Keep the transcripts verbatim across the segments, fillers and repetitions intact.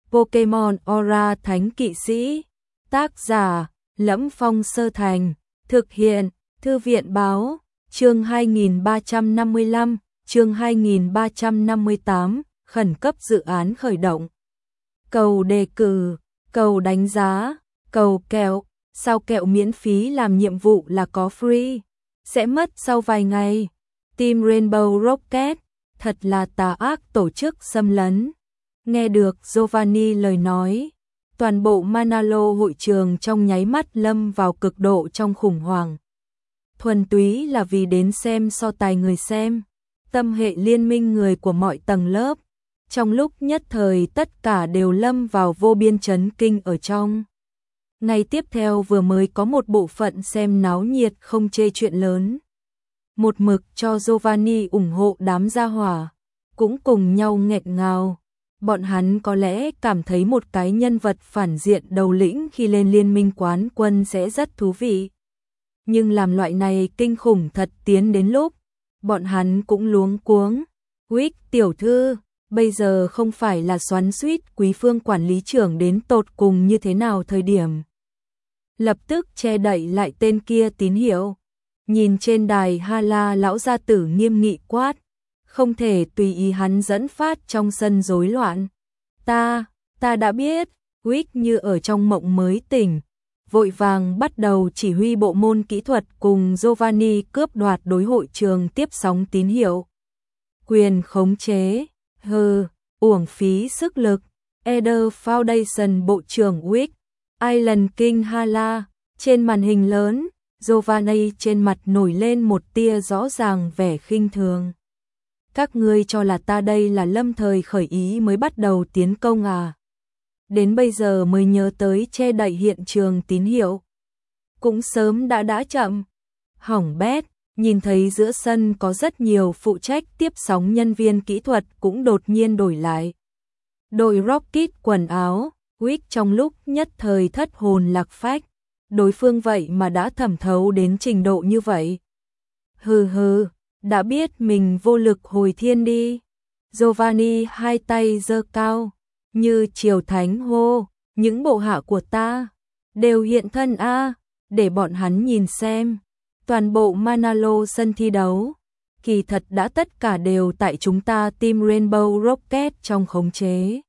Pokemon Aura Thánh Kỵ Sĩ. Tác giả: Lẫm Phong Sơ Thành. Thực hiện: Thư viện báo. Chương hai nghìn ba trăm năm mươi lăm, chương hai nghìn ba trăm năm mươi tám, khẩn cấp dự án khởi động. Cầu đề cử, cầu đánh giá, cầu kẹo, sao kẹo miễn phí làm nhiệm vụ là có free, sẽ mất sau vài ngày. Team Rainbow Rocket, thật là tà ác tổ chức xâm lấn. Nghe được Giovanni lời nói, toàn bộ Manalo hội trường trong nháy mắt lâm vào cực độ trong khủng hoảng. Thuần túy là vì đến xem so tài người xem, tâm hệ liên minh người của mọi tầng lớp. Trong lúc nhất thời tất cả đều lâm vào vô biên chấn kinh ở trong. Ngày tiếp theo vừa mới có một bộ phận xem náo nhiệt không chê chuyện lớn. Một mực cho Giovanni ủng hộ đám gia hỏa, cũng cùng nhau nghẹn ngào. Bọn hắn có lẽ cảm thấy một cái nhân vật phản diện đầu lĩnh khi lên liên minh quán quân sẽ rất thú vị. Nhưng làm loại này kinh khủng thật tiến đến lúc, bọn hắn cũng luống cuống. Wick tiểu thư, bây giờ không phải là xoắn xuýt Quý Phương quản lý trưởng đến tột cùng như thế nào thời điểm. Lập tức che đậy lại tên kia tín hiệu. Nhìn trên đài Hala lão gia tử nghiêm nghị quát, không thể tùy ý hắn dẫn phát trong sân rối loạn. Ta, ta đã biết. Wick như ở trong mộng mới tỉnh, vội vàng bắt đầu chỉ huy bộ môn kỹ thuật cùng Giovanni cướp đoạt đối hội trường tiếp sóng tín hiệu. Quyền khống chế, hừ, uổng phí sức lực. Eder Foundation bộ trưởng Wick, Island King Hala, trên màn hình lớn, Giovanni trên mặt nổi lên một tia rõ ràng vẻ khinh thường. Các ngươi cho là ta đây là lâm thời khởi ý mới bắt đầu tiến công à? Đến bây giờ mới nhớ tới che đậy hiện trường tín hiệu. Cũng sớm đã đã chậm. Hỏng bét, nhìn thấy giữa sân có rất nhiều phụ trách tiếp sóng nhân viên kỹ thuật cũng đột nhiên đổi lại. Đội Rocket quần áo, Wick trong lúc nhất thời thất hồn lạc phách. Đối phương vậy mà đã thẩm thấu đến trình độ như vậy. Hừ hừ, đã biết mình vô lực hồi thiên đi. Giovanni hai tay giơ cao, như triều thánh hô, những bộ hạ của ta đều hiện thân a, à, để bọn hắn nhìn xem. Toàn bộ Manalo sân thi đấu, kỳ thật đã tất cả đều tại chúng ta Team Rainbow Rocket trong khống chế.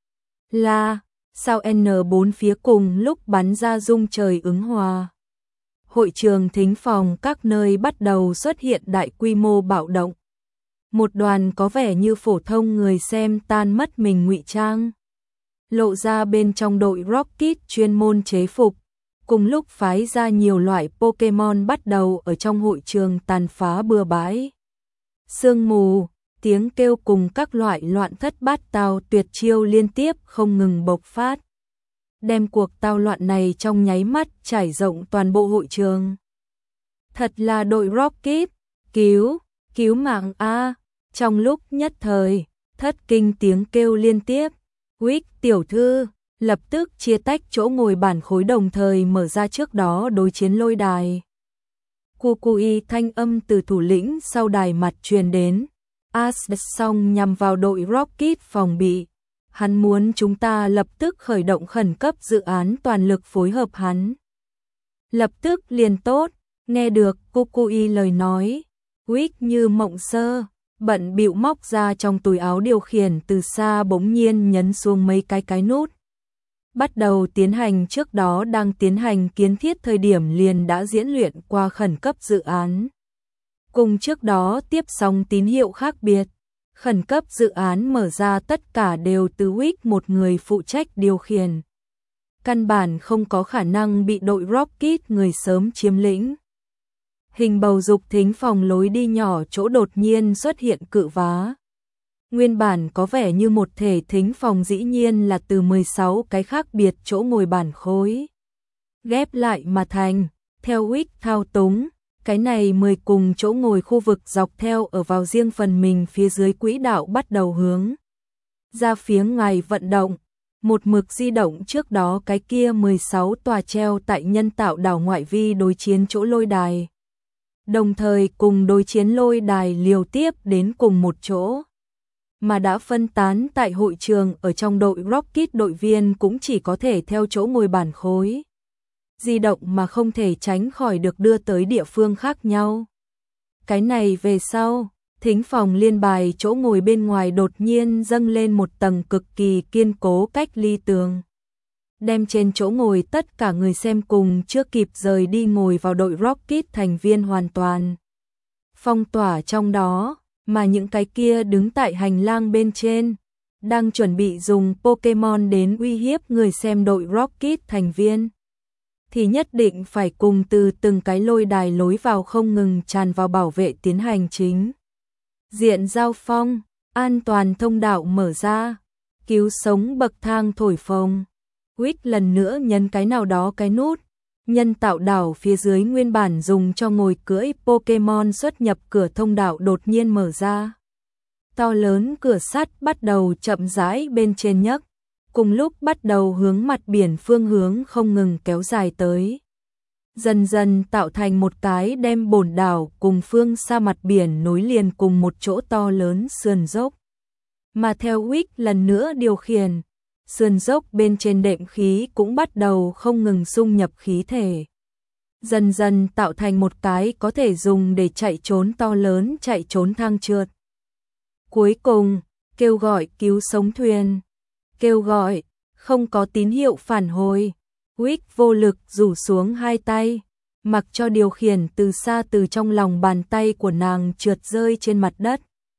Là, sao N bốn phía cùng lúc bắn ra rung trời ứng hòa. Hội trường thính phòng các nơi bắt đầu xuất hiện đại quy mô bạo động. Một đoàn có vẻ như phổ thông người xem tan mất mình ngụy trang, lộ ra bên trong đội Rocket chuyên môn chế phục, cùng lúc phái ra nhiều loại Pokemon bắt đầu ở trong hội trường tàn phá bừa bãi. Sương mù, tiếng kêu cùng các loại loạn thất bát tao tuyệt chiêu liên tiếp không ngừng bộc phát, đem cuộc tao loạn này trong nháy mắt trải rộng toàn bộ hội trường. Thật là đội Rocket, cứu, cứu mạng a! Trong lúc nhất thời, thất kinh tiếng kêu liên tiếp. Wick tiểu thư, lập tức chia tách chỗ ngồi bản khối đồng thời mở ra trước đó đối chiến lôi đài. Kukui thanh âm từ thủ lĩnh sau đài mặt truyền đến. As xong nhằm vào đội Rocket phòng bị. Hắn muốn chúng ta lập tức khởi động khẩn cấp dự án toàn lực phối hợp hắn. Lập tức liền tốt, nghe được Kukui lời nói. Wick như mộng sơ, bận bịu móc ra trong túi áo điều khiển từ xa bỗng nhiên nhấn xuống mấy cái cái nút. Bắt đầu tiến hành trước đó đang tiến hành kiến thiết thời điểm liền đã diễn luyện qua khẩn cấp dự án. Cùng trước đó tiếp sóng tín hiệu khác biệt, khẩn cấp dự án mở ra tất cả đều từ Wick một người phụ trách điều khiển. Căn bản không có khả năng bị đội Rocket người sớm chiếm lĩnh. Hình bầu dục thính phòng lối đi nhỏ chỗ đột nhiên xuất hiện cự vá. Nguyên bản có vẻ như một thể thính phòng dĩ nhiên là từ mười sáu cái khác biệt chỗ ngồi bản khối ghép lại mà thành, theo Wick thao túng, cái này mười cùng chỗ ngồi khu vực dọc theo ở vào riêng phần mình phía dưới quỹ đạo bắt đầu hướng ra phía ngoài vận động, một mực di động trước đó cái kia mười sáu tòa treo tại nhân tạo đảo ngoại vi đối chiến chỗ lôi đài. Đồng thời cùng đối chiến lôi đài liều tiếp đến cùng một chỗ. mà đã phân tán tại hội trường. Ở trong đội Rocket, đội viên cũng chỉ có thể theo chỗ ngồi bản khối di động mà không thể tránh khỏi được đưa tới địa phương khác nhau. Cái này về sau, thính phòng liên bài chỗ ngồi bên ngoài đột nhiên dâng lên một tầng cực kỳ kiên cố cách ly tường, đem trên chỗ ngồi tất cả người xem cùng chưa kịp rời đi ngồi vào đội Rocket thành viên hoàn toàn phong tỏa trong đó, mà những cái kia đứng tại hành lang bên trên, đang chuẩn bị dùng Pokemon đến uy hiếp người xem đội Rocket thành viên, thì nhất định phải cùng từ từng cái lôi đài lối vào không ngừng tràn vào bảo vệ tiến hành chính diện giao phong. An toàn thông đạo mở ra, cứu sống bậc thang thổi phồng. Wick lần nữa nhấn cái nào đó cái nút, nhân tạo đảo phía dưới nguyên bản dùng cho ngồi cưỡi Pokemon xuất nhập cửa thông đạo đột nhiên mở ra. To lớn cửa sắt bắt đầu chậm rãi bên trên nhấc, cùng lúc bắt đầu hướng mặt biển phương hướng không ngừng kéo dài tới. Dần dần tạo thành một cái đem bồn đảo cùng phương xa mặt biển nối liền cùng một chỗ to lớn sườn dốc. Mà theo Wick lần nữa điều khiển, sườn dốc bên trên đệm khí cũng bắt đầu không ngừng xung nhập khí thể. Dần dần tạo thành một cái có thể dùng để chạy trốn to lớn chạy trốn thang trượt. Cuối cùng, kêu gọi cứu sống thuyền. Kêu gọi, không có tín hiệu phản hồi. Wick vô lực rủ xuống hai tay, mặc cho điều khiển từ xa từ trong lòng bàn tay của nàng trượt rơi trên mặt đất.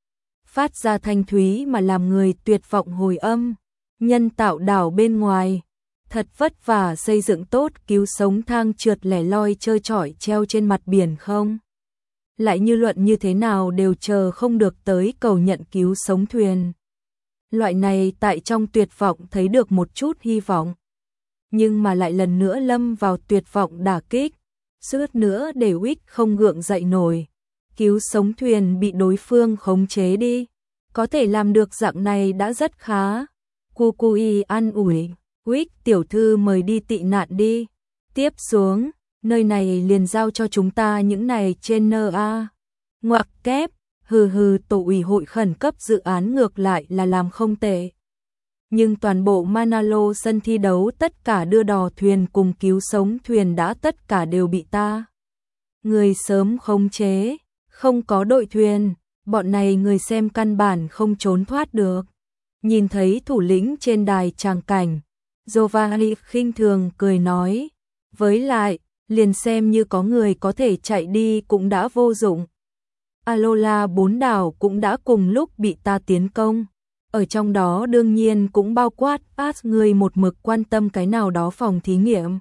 Phát ra thanh thúy mà làm người tuyệt vọng hồi âm. Nhân tạo đảo bên ngoài, thật vất vả xây dựng tốt cứu sống thang trượt lẻ loi trơ trọi treo trên mặt biển không? Lại như luận như thế nào đều chờ không được tới cầu nhận cứu sống thuyền. Loại này tại trong tuyệt vọng thấy được một chút hy vọng, nhưng mà lại lần nữa lâm vào tuyệt vọng đả kích, suýt nữa để Wick không gượng dậy nổi. Cứu sống thuyền bị đối phương khống chế đi, có thể làm được dạng này đã rất khá. Kukui an ủi, Wick tiểu thư mời đi tị nạn đi, tiếp xuống, nơi này liền giao cho chúng ta những này trên en a. Ngoặc kép, hừ hừ, tổ ủy hội khẩn cấp dự án ngược lại là làm không tệ. Nhưng toàn bộ Manalo sân thi đấu tất cả đưa đò thuyền cùng cứu sống thuyền đã tất cả đều bị ta người sớm khống chế, không có đội thuyền, bọn này người xem căn bản không trốn thoát được. Nhìn thấy thủ lĩnh trên đài tràng cảnh, Giovanni khinh thường cười nói, với lại, liền xem như có người có thể chạy đi cũng đã vô dụng. Alola bốn đảo cũng đã cùng lúc bị ta tiến công. Ở trong đó đương nhiên cũng bao quát As người một mực quan tâm cái nào đó phòng thí nghiệm.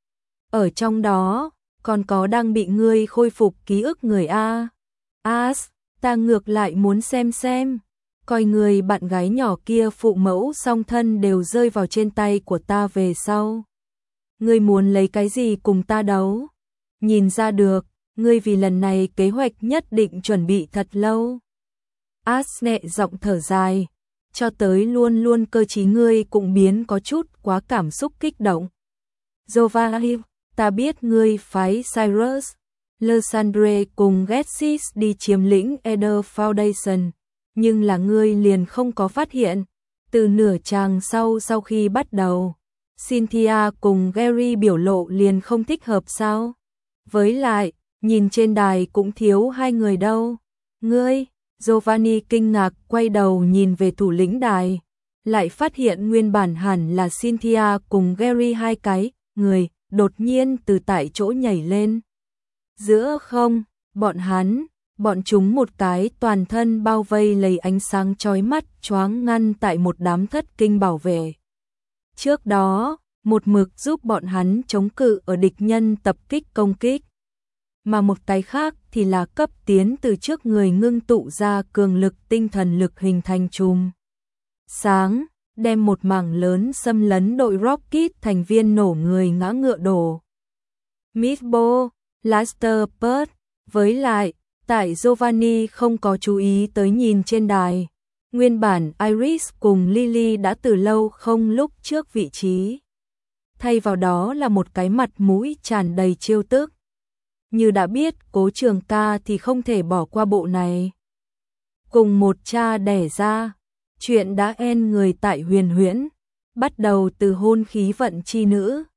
Ở trong đó, còn có đang bị ngươi khôi phục ký ức người A. As, ta ngược lại muốn xem xem. Coi người bạn gái nhỏ kia phụ mẫu song thân đều rơi vào trên tay của ta về sau. Ngươi muốn lấy cái gì cùng ta đấu? Nhìn ra được, ngươi vì lần này kế hoạch nhất định chuẩn bị thật lâu. As nhẹ giọng thở dài, cho tới luôn luôn cơ trí ngươi cũng biến có chút quá cảm xúc kích động. Giovanni, ta biết ngươi phái Cyrus, Lysandre cùng Getsis đi chiếm lĩnh Eder Foundation. Nhưng là ngươi liền không có phát hiện, từ nửa chàng sau sau khi bắt đầu, Cynthia cùng Gary biểu lộ liền không thích hợp sao? Với lại, nhìn trên đài cũng thiếu hai người đâu. Ngươi, Giovanni kinh ngạc quay đầu nhìn về thủ lĩnh đài, lại phát hiện nguyên bản hẳn là Cynthia cùng Gary hai cái người, đột nhiên từ tại chỗ nhảy lên. Giữa không, bọn hắn Bọn chúng một cái toàn thân bao vây lấy ánh sáng chói mắt choáng ngăn tại một đám thất kinh bảo vệ. Trước đó, một mực giúp bọn hắn chống cự ở địch nhân tập kích công kích. Mà một cái khác thì là cấp tiến từ trước người ngưng tụ ra cường lực tinh thần lực hình thành chùm sáng, đem một mảng lớn xâm lấn đội Rocket thành viên nổ người ngã ngựa đổ. Misbo, Laster Pert, với lại tại Giovanni không có chú ý tới nhìn trên đài, nguyên bản Iris cùng Lily đã từ lâu không lúc trước vị trí. Thay vào đó là một cái mặt mũi tràn đầy trêu tức. Như đã biết Cố Trường Ca thì không thể bỏ qua bộ này. Cùng một cha đẻ ra, Chuyện đã en người tại huyền huyễn, bắt đầu từ hôn khí vận chi nữ,